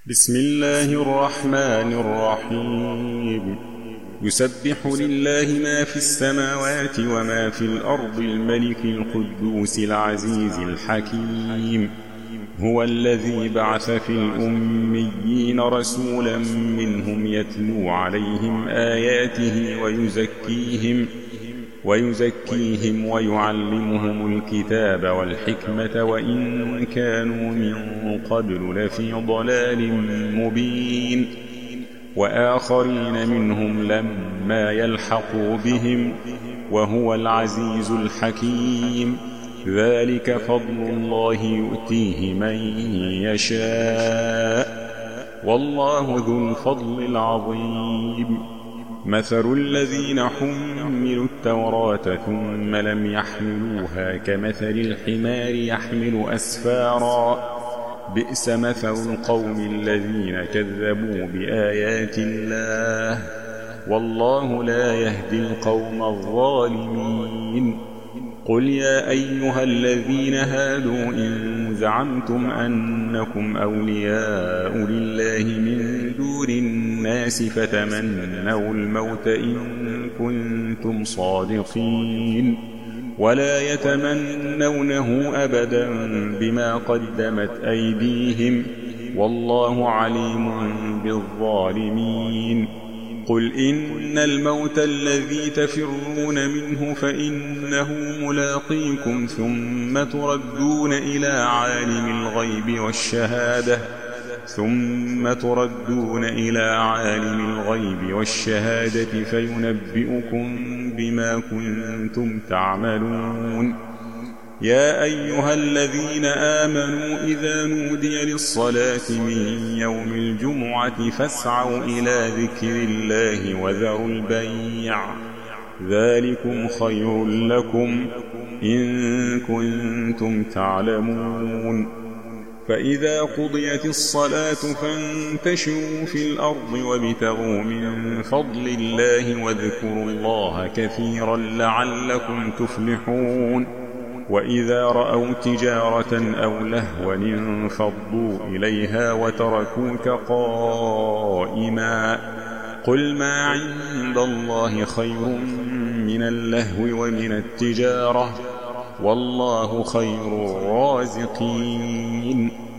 بسم الله الرحمن الرحيم. يسبح لله ما في السماوات وما في الأرض الملك القدوس العزيز الحكيم. هو الذي بعث في الأميين رسولا منهم يتلو عليهم آياته ويزكيهم ويعلمهم الكتاب والحكمة وإن كانوا من قبل لفي ضلال مبين. وآخرين منهم لما يلحقوا بهم وهو العزيز الحكيم. ذلك فضل الله يؤتيه من يشاء والله ذو الفضل العظيم. مثل الذين حملوا التوراة ثم لم يحملوها كمثل الحمار يحمل أسفارا. بئس مثل القوم الذين كذبوا بآيات الله والله لا يهدي القوم الظالمين. قل يا أيها الذين هادوا إن زعمتم أنكم أولياء لله من دون الناس فتمنوا الموت إن كنتم صادقين ولا يتمنونه أبدا بما قدمت أيديهم والله عليم بالظالمين. قل إن الموت الذي تفرون منه فإنه ملاقيكم ثم تردون إلى عالم الغيب والشهادة فينبئكم بما كنتم تعملون. يا أيها الذين آمنوا إذا نودي للصلاة من يوم الجمعة فاسعوا إلى ذكر الله وذروا البيع ذلكم خير لكم إن كنتم تعلمون. فإذا قضيت الصلاة فانتشروا في الأرض وابتغوا من فضل الله واذكروا الله كثيرا لعلكم تفلحون. وإذا رأوا تجارة أو لهوا انفضوا إليها وتركوك قائما. قل ما عند الله خير من اللهو ومن التجارة والله خير الرازقين.